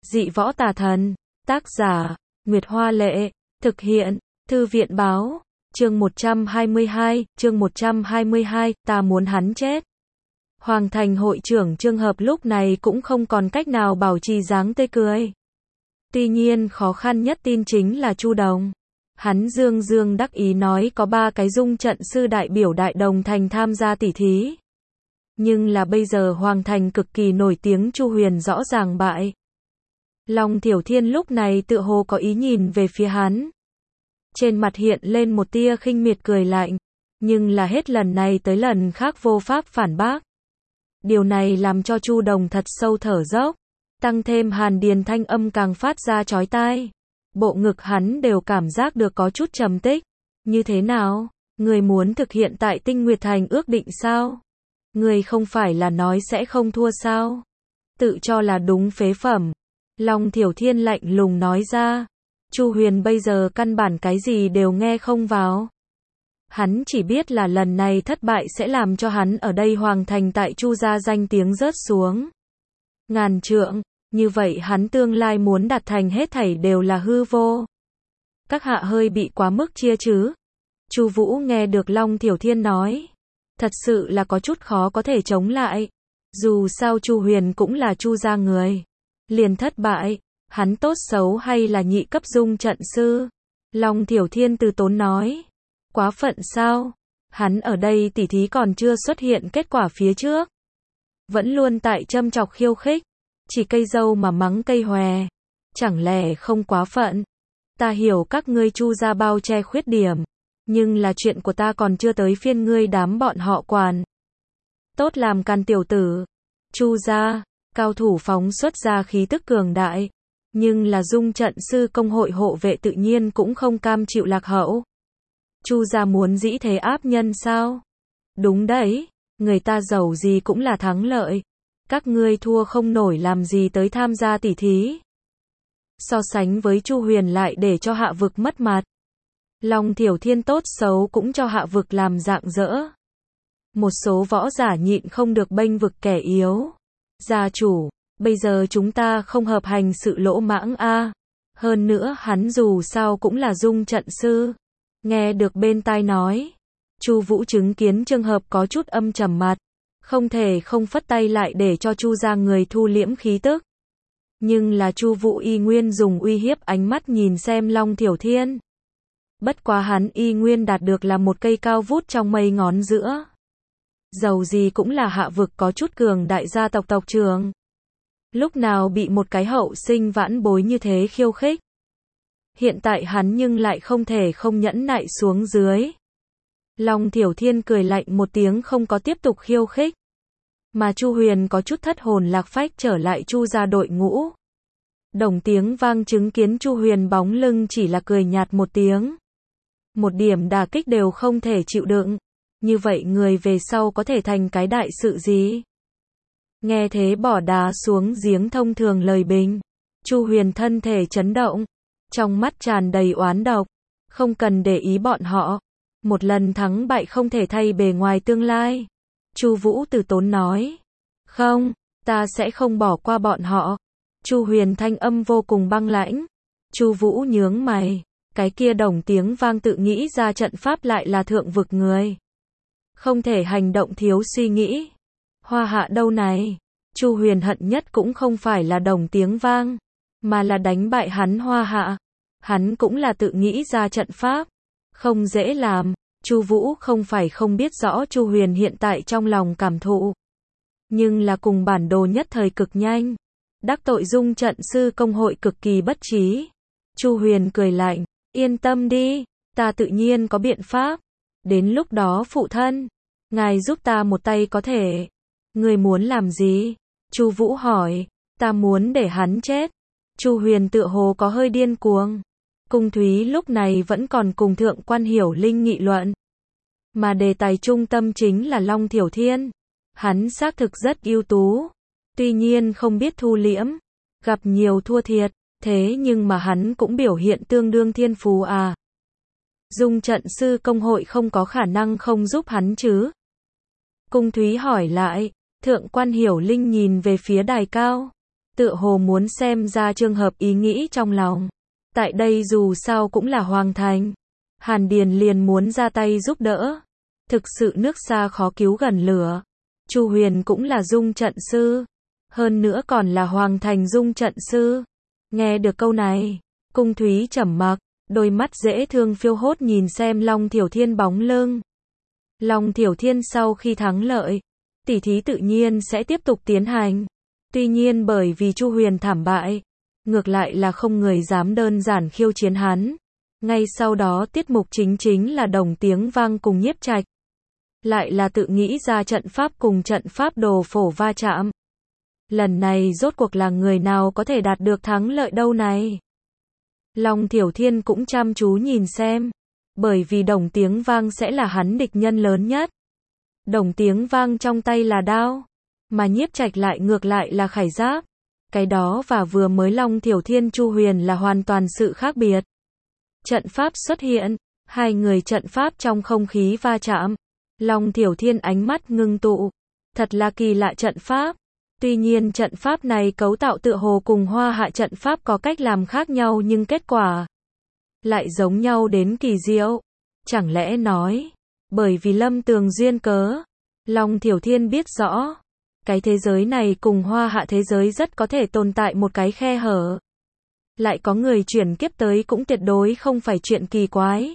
Dị võ tà thần. Tác giả, Nguyệt Hoa Lệ. Thực hiện, Thư viện Báo. Chương 122, ta muốn hắn chết. Hoàng thành hội trưởng Trương Hợp lúc này cũng không còn cách nào bảo trì dáng tươi cười. Tuy nhiên khó khăn nhất tin chính là Chu Đồng. Hắn dương dương đắc ý nói có 3 cái dung trận sư đại biểu Đại Đồng thành tham gia tỉ thí. Nhưng là bây giờ Hoàng thành cực kỳ nổi tiếng Chu Huyền rõ ràng bại. Long Thiểu Thiên lúc này tựa hồ có ý nhìn về phía hắn. Trên mặt hiện lên một tia khinh miệt cười lạnh, nhưng là hết lần này tới lần khác vô pháp phản bác. Điều này làm cho Chu Đồng thật sâu thở dốc, tăng thêm Hàn Điền thanh âm càng phát ra chói tai. Bộ ngực hắn đều cảm giác được có chút trầm tích. Như thế nào? Người muốn thực hiện tại Tinh Nguyệt Thành ước định sao? Người không phải là nói sẽ không thua sao? Tự cho là đúng phế phẩm. Long Thiểu Thiên lạnh lùng nói ra. Chu Huyền bây giờ căn bản cái gì đều nghe không vào. Hắn chỉ biết là lần này thất bại sẽ làm cho hắn ở đây Hoàng thành tại Chu gia danh tiếng rớt xuống ngàn trượng, như vậy hắn tương lai muốn đạt thành hết thảy đều là hư vô. Các hạ hơi bị quá mức chia chứ? Chu Vũ nghe được Long Thiểu Thiên nói, thật sự là có chút khó có thể chống lại. Dù sao Chu Huyền cũng là Chu gia người, liền thất bại, hắn tốt xấu hay là nhị cấp dung trận sư? Long Thiểu Thiên từ tốn nói, quá phận sao? Hắn ở đây tỉ thí còn chưa xuất hiện kết quả phía trước, vẫn luôn tại châm chọc khiêu khích, chỉ cây dâu mà mắng cây hòe, chẳng lẽ không quá phận? Ta hiểu các ngươi Chu gia bao che khuyết điểm, nhưng là chuyện của ta còn chưa tới phiên ngươi đám bọn họ quản. Tốt làm can tiểu tử. Chu gia, cao thủ phóng xuất ra khí tức cường đại, nhưng là dung trận sư công hội hộ vệ tự nhiên cũng không cam chịu lạc hậu. Chu gia muốn dĩ thế áp nhân sao? Đúng đấy, người ta giàu gì cũng là thắng lợi. Các ngươi thua không nổi làm gì tới tham gia tỉ thí. So sánh với Chu Huyền lại để cho hạ vực mất mặt. Long Thiểu Thiên tốt xấu cũng cho hạ vực làm rạng rỡ. Một số võ giả nhịn không được bênh vực kẻ yếu. Gia chủ, bây giờ chúng ta không hợp hành sự lỗ mãng a. Hơn nữa hắn dù sao cũng là dung trận sư. Nghe được bên tai nói, Chu Vũ chứng kiến Trương Hợp có chút âm trầm mặt, không thể không phất tay lại để cho Chu gia người thu liễm khí tức. Nhưng là Chu Vũ y nguyên dùng uy hiếp ánh mắt nhìn xem Long Thiểu Thiên. Bất quá hắn y nguyên đạt được là một cây cao vút trong mây ngón giữa. Dầu gì cũng là hạ vực có chút cường đại gia tộc tộc trưởng. Lúc nào bị một cái hậu sinh vãn bối như thế khiêu khích. Hiện tại hắn nhưng lại không thể không nhẫn nại xuống dưới. Long Thiểu Thiên cười lạnh một tiếng không có tiếp tục khiêu khích. Mà Chu Huyền có chút thất hồn lạc phách trở lại Chu gia đội ngũ. Đồng tiếng vang chứng kiến Chu Huyền bóng lưng chỉ là cười nhạt một tiếng. Một điểm đả kích đều không thể chịu đựng. Như vậy người về sau có thể thành cái đại sự gì? Nghe thế bỏ đá xuống giếng thông thường lời bình. Chu Huyền thân thể chấn động. Trong mắt tràn đầy oán độc. Không cần để ý bọn họ. Một lần thắng bại không thể thay bề ngoài tương lai. Chu Vũ từ tốn nói. Không, ta sẽ không bỏ qua bọn họ. Chu Huyền thanh âm vô cùng băng lãnh. Chu Vũ nhướng mày. Cái kia đồng tiếng vang tự nghĩ ra trận pháp lại là thượng vực người. Không thể hành động thiếu suy nghĩ. Hoa hạ đâu này? Chu Huyền hận nhất cũng không phải là đồng tiếng vang, mà là đánh bại hắn Hoa hạ. Hắn cũng là tự nghĩ ra trận pháp. Không dễ làm. Chu Vũ không phải không biết rõ Chu Huyền hiện tại trong lòng cảm thụ. Nhưng là cùng bản đồ nhất thời cực nhanh. Đắc tội dung trận sư công hội cực kỳ bất trí. Chu Huyền cười lạnh. Yên tâm đi, ta tự nhiên có biện pháp. Đến lúc đó phụ thân, ngài giúp ta một tay có thể. Người muốn làm gì? Chu Vũ hỏi. Ta muốn để hắn chết. Chu Huyền tựa hồ có hơi điên cuồng. Cung Thúy lúc này vẫn còn cùng Thượng quan Hiểu Linh nghị luận. Mà đề tài trung tâm chính là Long Thiểu Thiên. Hắn xác thực rất ưu tú. Tuy nhiên không biết thu liễm. Gặp nhiều thua thiệt. Thế nhưng mà hắn cũng biểu hiện tương đương thiên phú à. Dung trận sư công hội không có khả năng không giúp hắn chứ? Cung Thúy hỏi lại. Thượng quan Hiểu Linh nhìn về phía đài cao. tựa hồ muốn xem ra trường hợp ý nghĩ trong lòng. Tại đây dù sao cũng là Hoàng Thành. Hàn Điền liền muốn ra tay giúp đỡ. Thực sự nước xa khó cứu gần lửa. Chu Huyền cũng là dung trận sư. Hơn nữa còn là Hoàng Thành dung trận sư. Nghe được câu này, Cung Thúy trầm mặc, đôi mắt dễ thương phiêu hốt nhìn xem Long Thiểu Thiên bóng lưng. Long Thiểu Thiên sau khi thắng lợi, tỷ thí tự nhiên sẽ tiếp tục tiến hành. Tuy nhiên bởi vì Chu Huyền thảm bại, ngược lại là không người dám đơn giản khiêu chiến hắn. Ngay sau đó tiết mục chính là Đồng Tiếng Vang cùng Nhiếp Trạch. Lại là tự nghĩ ra trận pháp cùng trận pháp đồ phổ va chạm. Lần này rốt cuộc là người nào có thể đạt được thắng lợi đâu này? Long Thiểu Thiên cũng chăm chú nhìn xem. Bởi vì Đồng Tiếng Vang sẽ là hắn địch nhân lớn nhất. Đồng Tiếng Vang trong tay là đao. Mà Nhiếp Trạch lại ngược lại là khải giáp. Cái đó và vừa mới Long Thiểu Thiên Chu Huyền là hoàn toàn sự khác biệt. Trận pháp xuất hiện. Hai người trận pháp trong không khí va chạm. Long Thiểu Thiên ánh mắt ngưng tụ. Thật là kỳ lạ trận pháp. Tuy nhiên trận pháp này cấu tạo tựa hồ cùng Hoa Hạ trận pháp có cách làm khác nhau nhưng kết quả lại giống nhau đến kỳ diệu. Chẳng lẽ nói, bởi vì Lâm Tường duyên cớ, Long Thiểu Thiên biết rõ, cái thế giới này cùng Hoa Hạ thế giới rất có thể tồn tại một cái khe hở. Lại có người chuyển kiếp tới cũng tuyệt đối không phải chuyện kỳ quái.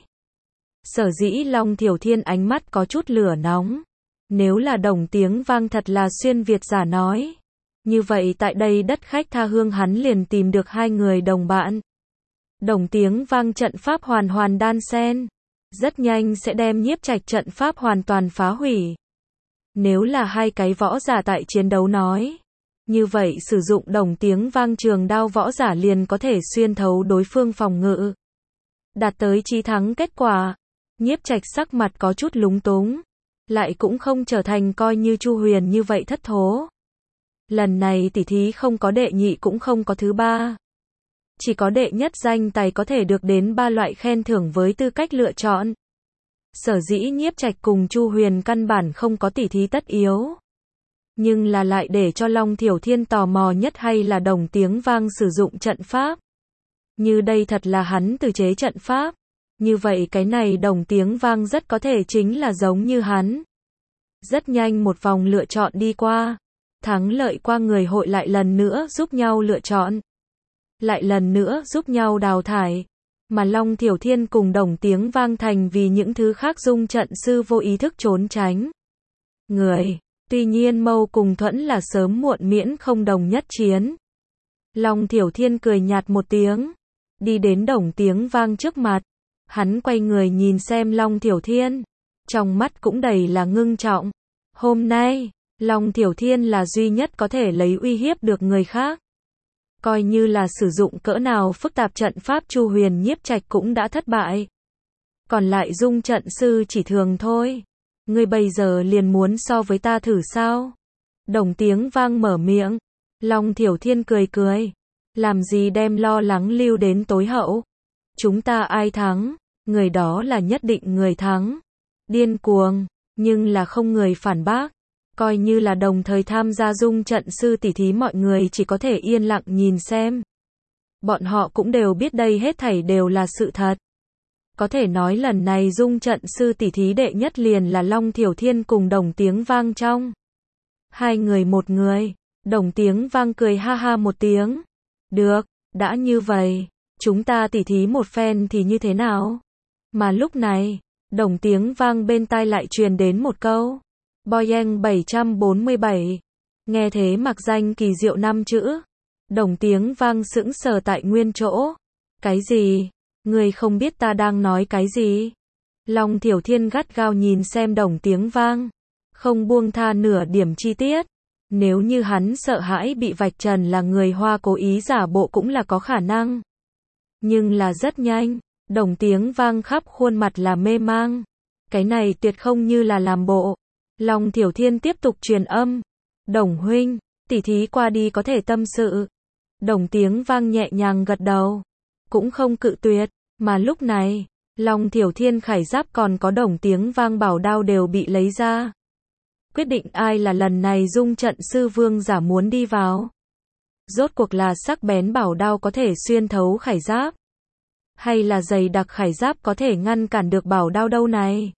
Sở dĩ Long Thiểu Thiên ánh mắt có chút lửa nóng. Nếu là Đồng Tiếng Vang thật là xuyên Việt giả nói. Như vậy tại đây đất khách tha hương hắn liền tìm được hai người đồng bạn. Đồng Tiếng Vang trận pháp hoàn đan xen. Rất nhanh sẽ đem Nhiếp Trạch trận pháp hoàn toàn phá hủy. Nếu là hai cái võ giả tại chiến đấu nói. Như vậy sử dụng Đồng Tiếng Vang trường đao võ giả liền có thể xuyên thấu đối phương phòng ngự. Đạt tới chí thắng kết quả. Nhiếp Trạch sắc mặt có chút lúng túng. Lại cũng không trở thành coi như Chu Huyền như vậy thất thố. Lần này tỷ thí không có đệ nhị cũng không có thứ ba. Chỉ có đệ nhất danh tài có thể được đến 3 loại khen thưởng với tư cách lựa chọn. Sở dĩ Nhiếp Trạch cùng Chu Huyền căn bản không có tỷ thí tất yếu. Nhưng là lại để cho Long Thiểu Thiên tò mò nhất hay là Đồng Tiếng Vang sử dụng trận pháp. Như đây thật là hắn tự chế trận pháp. Như vậy cái này Đồng Tiếng Vang rất có thể chính là giống như hắn. Rất nhanh một vòng lựa chọn đi qua. Thắng lợi qua người hội lại lần nữa giúp nhau lựa chọn. Lại lần nữa giúp nhau đào thải. Mà Long Thiểu Thiên cùng Đồng Tiếng Vang thành vì những thứ khác dung trận sư vô ý thức trốn tránh. Người. Tuy nhiên Mâu cùng Thuẫn là sớm muộn miễn không đồng nhất chiến. Long Thiểu Thiên cười nhạt một tiếng. Đi đến Đồng Tiếng Vang trước mặt. Hắn quay người nhìn xem Long Thiểu Thiên. Trong mắt cũng đầy là ngưng trọng. Hôm nay, Long Thiểu Thiên là duy nhất có thể lấy uy hiếp được người khác. Coi như là sử dụng cỡ nào phức tạp trận pháp Chu Huyền Nhiếp Trạch cũng đã thất bại. Còn lại dung trận sư chỉ thường thôi. Ngươi bây giờ liền muốn so với ta thử sao? Đồng Tiếng Vang mở miệng. Long Thiểu Thiên cười cười. Làm gì đem lo lắng lưu đến tối hậu. Chúng ta ai thắng, người đó là nhất định người thắng. Điên cuồng, nhưng là không người phản bác. Coi như là đồng thời tham gia dung trận sư tỷ thí mọi người chỉ có thể yên lặng nhìn xem. Bọn họ cũng đều biết đây hết thảy đều là sự thật. Có thể nói lần này dung trận sư tỷ thí đệ nhất liền là Long Thiểu Thiên cùng Đồng Tiếng Vang trong. Hai người một người, Đồng Tiếng Vang cười ha ha một tiếng. Được, đã như vậy, chúng ta tỷ thí một phen thì như thế nào? Mà lúc này, Đồng Tiếng Vang bên tai lại truyền đến một câu. Boeing 747. Nghe thế mặc danh kỳ diệu 5 chữ. Đồng Tiếng Vang sững sờ tại nguyên chỗ. Cái gì? Ngươi không biết ta đang nói cái gì? Long Thiểu Thiên gắt gao nhìn xem Đồng Tiếng Vang. Không buông tha nửa điểm chi tiết. Nếu như hắn sợ hãi bị vạch trần là người Hoa cố ý giả bộ cũng là có khả năng. Nhưng là rất nhanh. Đồng Tiếng Vang khắp khuôn mặt là mê mang. Cái này tuyệt không như là làm bộ. Long Thiểu Thiên tiếp tục truyền âm. Đồng huynh, tỷ thí qua đi có thể tâm sự. Đồng Tiếng Vang nhẹ nhàng gật đầu. Cũng không cự tuyệt. Mà lúc này, Long Thiểu Thiên khải giáp còn có Đồng Tiếng Vang bảo đao đều bị lấy ra. Quyết định ai là lần này dung trận sư vương giả muốn đi vào. Rốt cuộc là sắc bén bảo đao có thể xuyên thấu khải giáp, hay là dày đặc khải giáp có thể ngăn cản được bảo đao đâu này?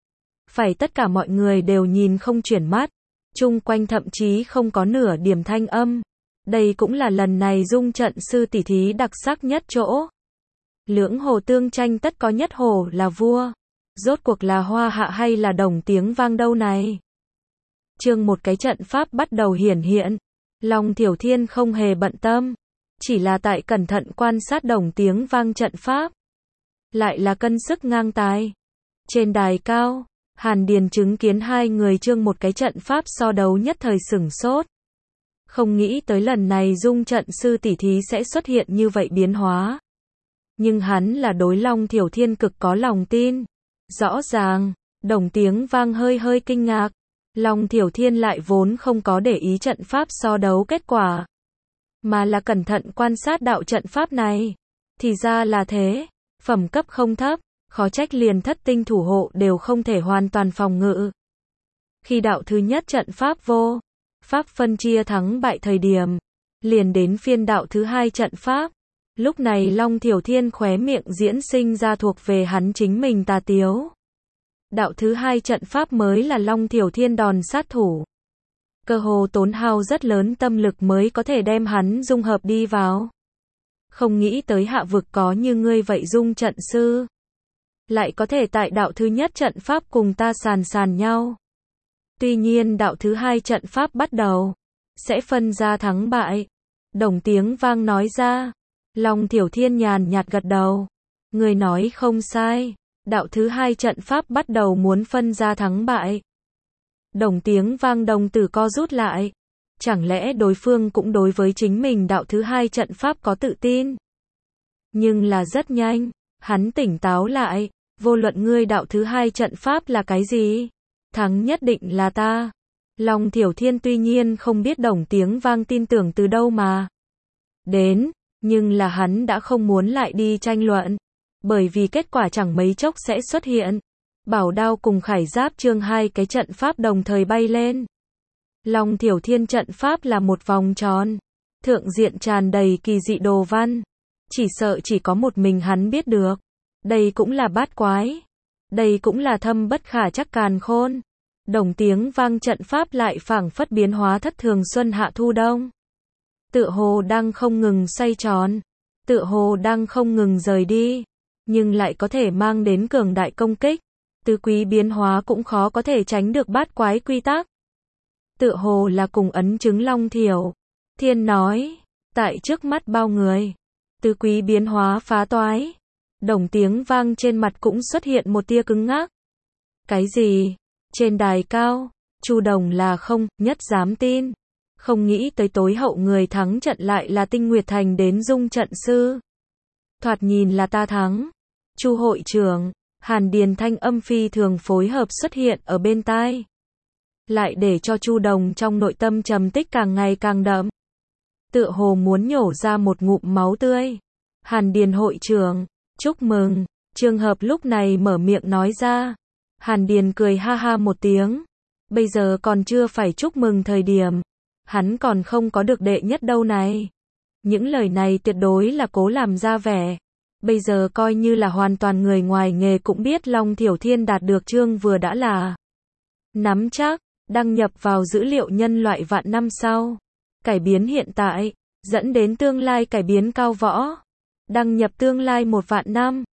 Phải tất cả mọi người đều nhìn không chuyển mắt, chung quanh thậm chí không có nửa điểm thanh âm. Đây cũng là lần này dung trận sư tỷ thí đặc sắc nhất chỗ. Lưỡng hồ tương tranh tất có nhất hồ là vua. Rốt cuộc là Hoa Hạ hay là Đồng Tiếng Vang đâu này? Chương một cái trận pháp bắt đầu hiển hiện. Long Thiểu Thiên không hề bận tâm, chỉ là tại cẩn thận quan sát Đồng Tiếng Vang trận pháp. Lại là cân sức ngang tài. Trên đài cao, Hàn Điền chứng kiến hai người chương một cái trận pháp so đấu nhất thời sửng sốt. Không nghĩ tới lần này dung trận sư tỷ thí sẽ xuất hiện như vậy biến hóa. Nhưng hắn là đối Long Thiểu Thiên cực có lòng tin. Rõ ràng, Đồng Tiếng Vang hơi kinh ngạc. Long Thiểu Thiên lại vốn không có để ý trận pháp so đấu kết quả, mà là cẩn thận quan sát đạo trận pháp này. Thì ra là thế, phẩm cấp không thấp, khó trách liền thất tinh thủ hộ đều không thể hoàn toàn phòng ngự. Khi đạo thứ nhất trận pháp vô pháp phân chia thắng bại thời điểm, liền đến phiên đạo thứ hai trận pháp. Lúc này Long Thiểu Thiên khóe miệng diễn sinh ra thuộc về hắn chính mình tà tiếu. Đạo thứ hai trận pháp mới là Long Thiểu Thiên đòn sát thủ. Cơ hồ tốn hao rất lớn tâm lực mới có thể đem hắn dung hợp đi vào. Không nghĩ tới hạ vực có như ngươi vậy dung trận sư. Lại có thể tại đạo thứ nhất trận pháp cùng ta sàn nhau. Tuy nhiên đạo thứ hai trận pháp bắt đầu, sẽ phân ra thắng bại. Đồng Tiếng Vang nói ra. Long Thiểu Thiên nhàn nhạt gật đầu. Người nói không sai. Đạo thứ hai trận pháp bắt đầu muốn phân ra thắng bại. Đồng Tiếng Vang đồng tử co rút lại. Chẳng lẽ đối phương cũng đối với chính mình đạo thứ hai trận pháp có tự tin? Nhưng là rất nhanh, hắn tỉnh táo lại. Vô luận ngươi đạo thứ hai trận pháp là cái gì? Thắng nhất định là ta. Long Thiểu Thiên tuy nhiên không biết Đồng Tiếng Vang tin tưởng từ đâu mà đến, nhưng là hắn đã không muốn lại đi tranh luận. Bởi vì kết quả chẳng mấy chốc sẽ xuất hiện. Bảo đao cùng khải giáp chương hai cái trận pháp đồng thời bay lên. Long Thiểu Thiên trận pháp là một vòng tròn. Thượng diện tràn đầy kỳ dị đồ văn. Chỉ sợ chỉ có một mình hắn biết được. Đây cũng là bát quái. Đây cũng là thâm bất khả trắc càn khôn. Đồng Tiếng Vang trận pháp lại phảng phất biến hóa thất thường xuân hạ thu đông. Tựa hồ đang không ngừng xoay tròn. Tựa hồ đang không ngừng rời đi. Nhưng lại có thể mang đến cường đại công kích. Tứ quý biến hóa cũng khó có thể tránh được bát quái quy tắc. Tựa hồ là cùng ấn chứng Long Thiểu Thiên nói. Tại trước mắt bao người. Tứ quý biến hóa phá toái. Đồng Tiếng Vang trên mặt cũng xuất hiện một tia cứng ngắc. Cái gì? Trên đài cao, Chu Đồng là không nhất dám tin. Không nghĩ tới tối hậu người thắng trận lại là Tinh Nguyệt Thành đến dung trận sư. Thoạt nhìn là ta thắng. Chu hội trưởng, Hàn Điền thanh âm phi thường phối hợp xuất hiện ở bên tai. Lại để cho Chu Đồng trong nội tâm trầm tích càng ngày càng đậm. Tựa hồ muốn nhổ ra một ngụm máu tươi. Hàn Điền hội trưởng, chúc mừng. Trường hợp lúc này mở miệng nói ra. Hàn Điền cười ha ha một tiếng. Bây giờ còn chưa phải chúc mừng thời điểm. Hắn còn không có được đệ nhất đâu này. Những lời này tuyệt đối là cố làm ra vẻ. Bây giờ coi như là hoàn toàn người ngoài nghề cũng biết Long Thiểu Thiên đạt được chương vừa đã là nắm chắc, đăng nhập vào dữ liệu nhân loại vạn năm sau. Cải biến hiện tại, dẫn đến tương lai cải biến cao võ. Đăng nhập tương lai 1 vạn năm.